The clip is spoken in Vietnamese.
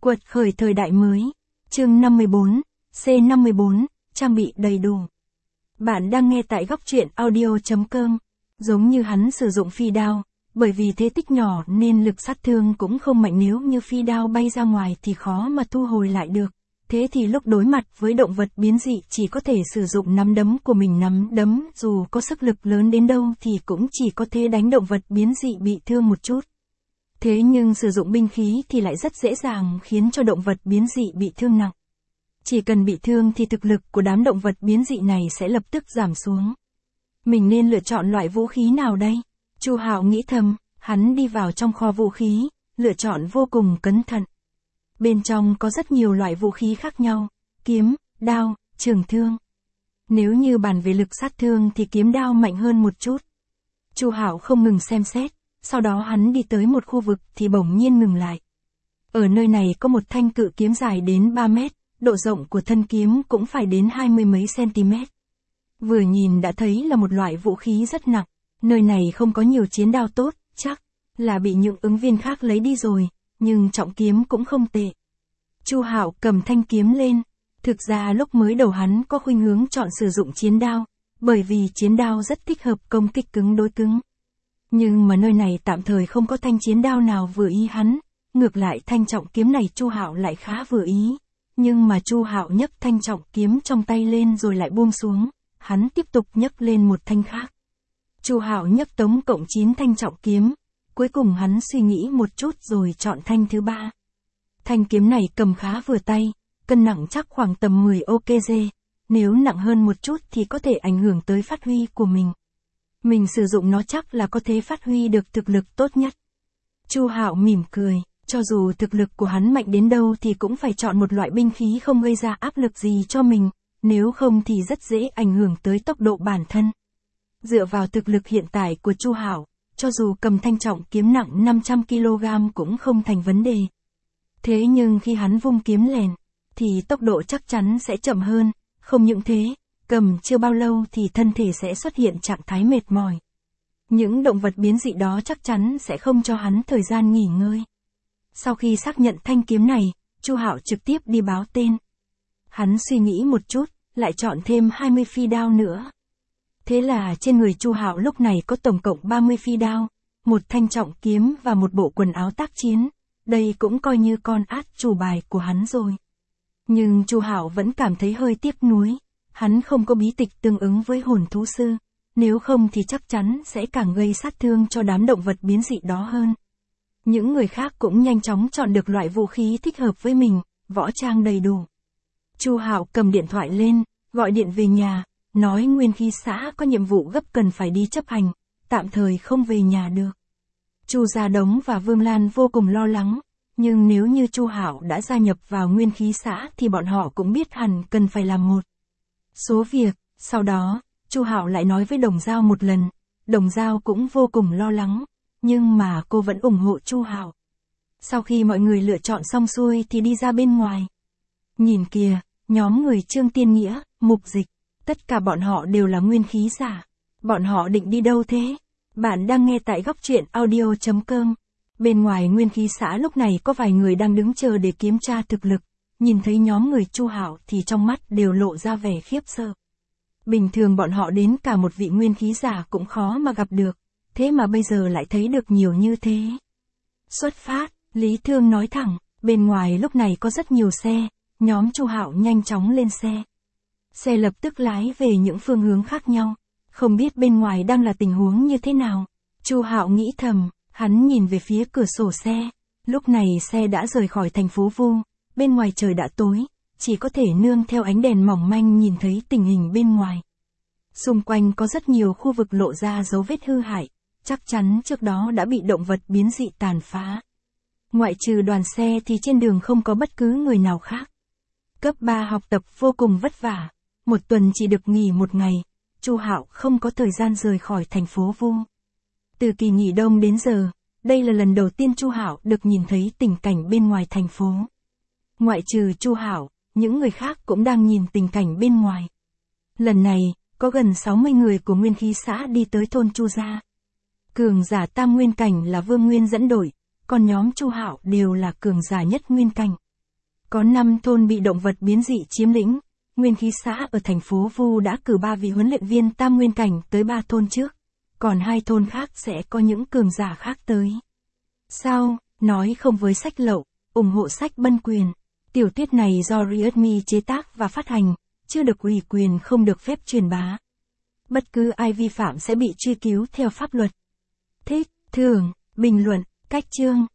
Quật khởi thời đại mới. Chương 54, C54, trang bị đầy đủ. Bạn đang nghe tại góc truyện audio.com. Giống như hắn sử dụng phi đao, bởi vì thế tích nhỏ nên lực sát thương cũng không mạnh, nếu như phi đao bay ra ngoài thì khó mà thu hồi lại được. Thế thì lúc đối mặt với động vật biến dị chỉ có thể sử dụng nắm đấm của mình. Nắm đấm dù có sức lực lớn đến đâu thì cũng chỉ có thể đánh động vật biến dị bị thương một chút. Thế nhưng sử dụng binh khí thì lại rất dễ dàng khiến cho động vật biến dị bị thương nặng. Chỉ cần bị thương thì thực lực của đám động vật biến dị này sẽ lập tức giảm xuống. Mình nên lựa chọn loại vũ khí nào đây? Chu Hạo nghĩ thầm, hắn đi vào trong kho vũ khí, lựa chọn vô cùng cẩn thận. Bên trong có rất nhiều loại vũ khí khác nhau, kiếm, đao, trường thương. Nếu như bàn về lực sát thương thì kiếm đao mạnh hơn một chút. Chu Hạo không ngừng xem xét, sau đó hắn đi tới một khu vực thì bỗng nhiên ngừng lại. Ở nơi này có một thanh cự kiếm dài đến 3 mét, độ rộng của thân kiếm cũng phải đến 20 mấy cm. Vừa nhìn đã thấy là một loại vũ khí rất nặng, nơi này không có nhiều chiến đao tốt, chắc là bị những ứng viên khác lấy đi rồi, nhưng trọng kiếm cũng không tệ. Chu Hạo cầm thanh kiếm lên, thực ra lúc mới đầu hắn có khuynh hướng chọn sử dụng chiến đao, bởi vì chiến đao rất thích hợp công kích cứng đối cứng. Nhưng mà nơi này tạm thời không có thanh chiến đao nào vừa ý hắn, ngược lại thanh trọng kiếm này Chu Hạo lại khá vừa ý. Nhưng mà Chu Hạo nhấc thanh trọng kiếm trong tay lên rồi lại buông xuống, hắn tiếp tục nhấc lên một thanh khác. Chu Hạo nhấc tổng cộng 9 thanh trọng kiếm, cuối cùng hắn suy nghĩ một chút rồi chọn thanh thứ 3. Thanh kiếm này cầm khá vừa tay, cân nặng chắc khoảng tầm 10 kg, nếu nặng hơn một chút thì có thể ảnh hưởng tới phát huy của mình. Mình sử dụng nó chắc là có thể phát huy được thực lực tốt nhất. Chu Hạo mỉm cười, cho dù thực lực của hắn mạnh đến đâu thì cũng phải chọn một loại binh khí không gây ra áp lực gì cho mình, nếu không thì rất dễ ảnh hưởng tới tốc độ bản thân. Dựa vào thực lực hiện tại của Chu Hạo, cho dù cầm thanh trọng kiếm nặng 500 kg cũng không thành vấn đề. Thế nhưng khi hắn vung kiếm lèn, thì tốc độ chắc chắn sẽ chậm hơn, không những thế, cầm chưa bao lâu thì thân thể sẽ xuất hiện trạng thái mệt mỏi. Những động vật biến dị đó chắc chắn sẽ không cho hắn thời gian nghỉ ngơi. Sau khi xác nhận thanh kiếm này, Chu Hạo trực tiếp đi báo tên. Hắn suy nghĩ một chút, lại chọn thêm 20 phi đao nữa. Thế là trên người Chu Hạo lúc này có tổng cộng 30 phi đao, một thanh trọng kiếm và một bộ quần áo tác chiến. Đây cũng coi như con át chủ bài của hắn rồi. Nhưng Chu Hạo vẫn cảm thấy hơi tiếc nuối, hắn không có bí tịch tương ứng với hồn thú sư, nếu không thì chắc chắn sẽ càng gây sát thương cho đám động vật biến dị đó hơn. Những người khác cũng nhanh chóng chọn được loại vũ khí thích hợp với mình, võ trang đầy đủ. Chu Hạo cầm điện thoại lên, gọi điện về nhà, nói Nguyên Khí xã có nhiệm vụ gấp cần phải đi chấp hành, tạm thời không về nhà được. Chu Gia Đống và Vương Lan vô cùng lo lắng, nhưng nếu như Chu Hạo đã gia nhập vào Nguyên Khí xã thì bọn họ cũng biết hẳn cần phải làm một số việc. Sau đó, Chu Hạo lại nói với Đồng Giao một lần, Đồng Giao cũng vô cùng lo lắng, nhưng mà cô vẫn ủng hộ Chu Hạo. Sau khi mọi người lựa chọn xong xuôi thì đi ra bên ngoài. Nhìn kìa, nhóm người Trương Tiên Nghĩa, Mục Dịch, tất cả bọn họ đều là nguyên khí giả. Bọn họ định đi đâu thế? Bạn đang nghe tại góc truyện audio.com. Bên ngoài Nguyên Khí xã lúc này có vài người đang đứng chờ để kiểm tra thực lực. Nhìn thấy nhóm người Chu Hạo thì trong mắt đều lộ ra vẻ khiếp sợ. Bình thường bọn họ đến cả một vị nguyên khí giả cũng khó mà gặp được, thế mà bây giờ lại thấy được nhiều như thế. Xuất phát, Lý Thương nói thẳng, bên ngoài lúc này có rất nhiều xe, nhóm Chu Hạo nhanh chóng lên xe. Xe lập tức lái về những phương hướng khác nhau, không biết bên ngoài đang là tình huống như thế nào. Chu Hạo nghĩ thầm, hắn nhìn về phía cửa sổ xe, lúc này xe đã rời khỏi thành phố Vu, bên ngoài trời đã tối, chỉ có thể nương theo ánh đèn mỏng manh nhìn thấy tình hình bên ngoài. Xung quanh có rất nhiều khu vực lộ ra dấu vết hư hại, chắc chắn trước đó đã bị động vật biến dị tàn phá. Ngoại trừ đoàn xe thì trên đường không có bất cứ người nào khác. Cấp 3 học tập vô cùng vất vả, một tuần chỉ được nghỉ một ngày, Chu Hạo không có thời gian rời khỏi thành phố Vu. Từ kỳ nghỉ đông đến giờ, đây là lần đầu tiên Chu Hạo được nhìn thấy tình cảnh bên ngoài thành phố. Ngoại trừ Chu Hạo, những người khác cũng đang nhìn tình cảnh bên ngoài. Lần này, có gần 60 người của Nguyên Khí xã đi tới thôn Chu Gia. Cường giả tam nguyên cảnh là Vương Nguyên dẫn đội, còn nhóm Chu Hạo đều là cường giả nhất nguyên cảnh. Có 5 thôn bị động vật biến dị chiếm lĩnh. Nguyên khí xã ở thành phố Vu đã cử 3 vị huấn luyện viên tam nguyên cảnh tới 3 thôn trước. Còn 2 thôn khác sẽ có những cường giả khác tới. Sao, nói không với sách lậu, ủng hộ sách bân quyền. Tiểu thuyết này do Readme chế tác và phát hành, chưa được ủy quyền không được phép truyền bá. Bất cứ ai vi phạm sẽ bị truy cứu theo pháp luật. Thích, thưởng, bình luận, cách chương.